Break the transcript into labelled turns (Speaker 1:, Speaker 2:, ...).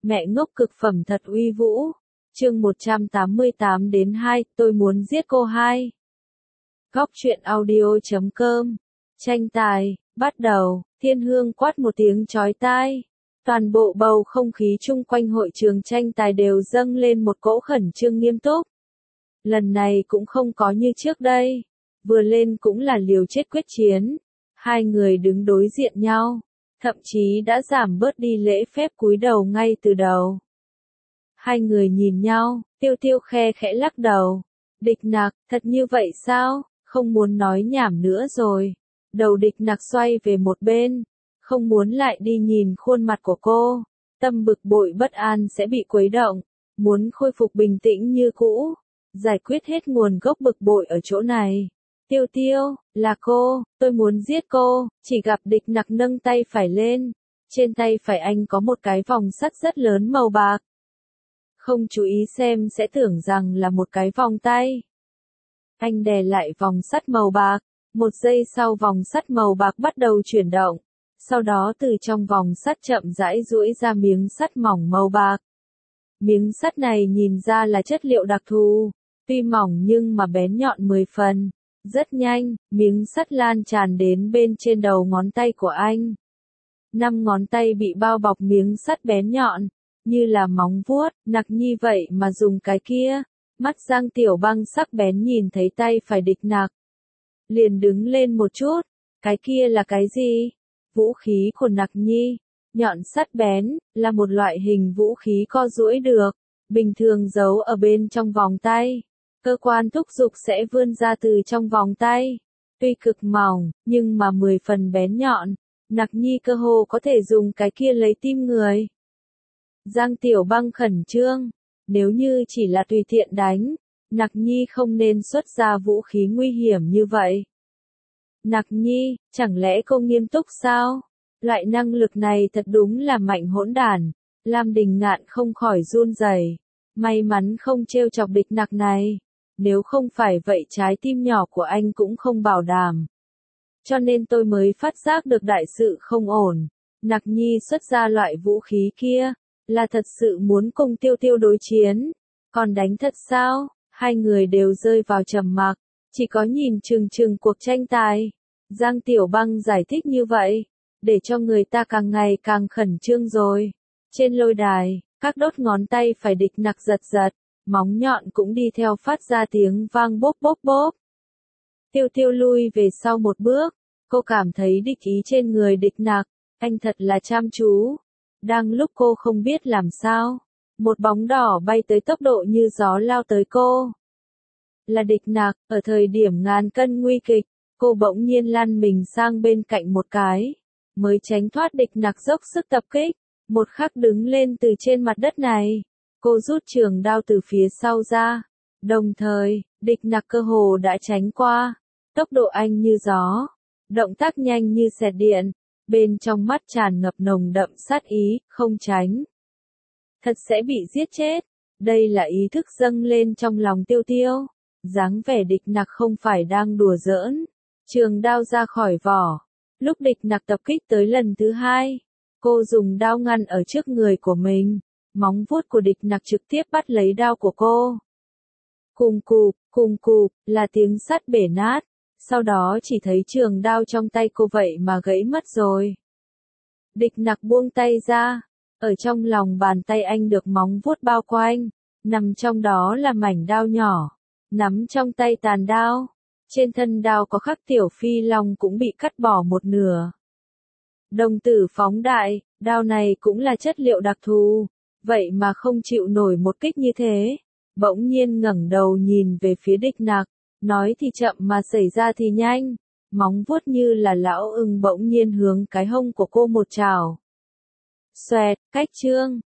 Speaker 1: Mẹ ngốc cực phẩm thật uy vũ. Chương 188 đến 2, tôi muốn giết cô 2. Góc truyện audio.com. Tranh tài, bắt đầu, Thiên Hương quát một tiếng chói tai. Toàn bộ bầu không khí chung quanh hội trường tranh tài đều dâng lên một cỗ khẩn trương nghiêm túc. Lần này cũng không có như trước đây. Vừa lên cũng là liều chết quyết chiến. Hai người đứng đối diện nhau. Thậm chí đã giảm bớt đi lễ phép cúi đầu ngay từ đầu. Hai người nhìn nhau, Tiêu Tiêu khe khẽ lắc đầu. Địch Nặc, thật như vậy sao? Không muốn nói nhảm nữa rồi. Đầu Địch Nặc xoay về một bên. Không muốn lại đi nhìn khuôn mặt của cô. Tâm bực bội bất an sẽ bị quấy động. Muốn khôi phục bình tĩnh như cũ. Giải quyết hết nguồn gốc bực bội ở chỗ này. Tiêu Tiêu, là cô, tôi muốn giết cô. Chỉ gặp Địch Nặc nâng tay phải lên. Trên tay phải anh có một cái vòng sắt rất lớn màu bạc. Không chú ý xem sẽ tưởng rằng là một cái vòng tay. Anh đè lại vòng sắt màu bạc. Một giây sau vòng sắt màu bạc bắt đầu chuyển động. Sau đó từ trong vòng sắt chậm rãi duỗi ra miếng sắt mỏng màu bạc. Miếng sắt này nhìn ra là chất liệu đặc thù. Tuy mỏng nhưng mà bén nhọn 10 phần. Rất nhanh, miếng sắt lan tràn đến bên trên đầu ngón tay của anh. 5 ngón tay bị bao bọc miếng sắt bén nhọn, như là móng vuốt. Nặc Nhi vậy mà dùng cái kia. Mắt Giang Tiểu Băng sắc bén nhìn thấy tay phải Địch Nặc. Liền đứng lên một chút. Cái kia là cái gì? Vũ khí của Nặc Nhi. Nhọn sắt bén, là một loại hình vũ khí co duỗi được. Bình thường giấu ở bên trong vòng tay. Cơ quan thúc giục sẽ vươn ra từ trong vòng tay. Tuy cực mỏng, nhưng mà 10 phần bén nhọn. Nặc Nhi cơ hồ có thể dùng cái kia lấy tim người. Giang Tiểu Băng khẩn trương. Nếu như chỉ là tùy tiện đánh, Nặc Nhi không nên xuất ra vũ khí nguy hiểm như vậy. Nặc Nhi, chẳng lẽ cô nghiêm túc sao? Loại năng lực này thật đúng là mạnh hỗn đản. Lam Đình Ngạn không khỏi run rẩy. May mắn không trêu chọc Địch Nặc này. Nếu không phải vậy trái tim nhỏ của anh cũng không bảo đảm. Cho nên tôi mới phát giác được đại sự không ổn. Nặc Nhi xuất ra loại vũ khí kia, là thật sự muốn cùng Tiêu Tiêu đối chiến. Còn đánh thật sao? Hai người đều rơi vào trầm mặc, chỉ có nhìn chừng chừng cuộc tranh tài. Giang Tiểu Băng giải thích như vậy, để cho người ta càng ngày càng khẩn trương rồi. Trên lôi đài, các đốt ngón tay phải Địch Nặc giật giật. Móng nhọn cũng đi theo phát ra tiếng vang bốp bốp bốp. Tiêu Tiêu lui về sau một bước. Cô cảm thấy địch ý trên người Địch Nặc. Anh thật là chăm chú. Đang lúc cô không biết làm sao. Một bóng đỏ bay tới tốc độ như gió lao tới cô. Là Địch Nặc. Ở thời điểm ngàn cân nguy kịch, cô bỗng nhiên lăn mình sang bên cạnh một cái. Mới tránh thoát Địch Nặc dốc sức tập kích. Một khắc đứng lên từ trên mặt đất này. Cô rút trường đao từ phía sau ra. Đồng thời, Địch Nặc cơ hồ đã tránh qua. Tốc độ anh như gió. Động tác nhanh như xẹt điện. Bên trong mắt tràn ngập nồng đậm sát ý, không tránh. Thật sẽ bị giết chết. Đây là ý thức dâng lên trong lòng Tiêu Tiêu. Dáng vẻ Địch Nặc không phải đang đùa giỡn. Trường đao ra khỏi vỏ. Lúc Địch Nặc tập kích tới lần thứ 2. Cô dùng đao ngăn ở trước người của mình. Móng vuốt của Địch Nặc trực tiếp bắt lấy đao của cô. Cùng cụp, là tiếng sắt bể nát. Sau đó chỉ thấy trường đao trong tay cô vậy mà gãy mất rồi. Địch Nặc buông tay ra. Ở trong lòng bàn tay anh được móng vuốt bao quanh. Nằm trong đó là mảnh đao nhỏ. Nắm trong tay tàn đao. Trên thân đao có khắc tiểu phi long cũng bị cắt bỏ một nửa. Đồng tử phóng đại, đao này cũng là chất liệu đặc thù. Vậy mà không chịu nổi một kích như thế. Bỗng nhiên ngẩng đầu nhìn về phía Địch Nặc. Nói thì chậm mà xảy ra thì nhanh. Móng vuốt như là lão ưng bỗng nhiên hướng cái hông của cô một chảo. Xoẹt, cách chương.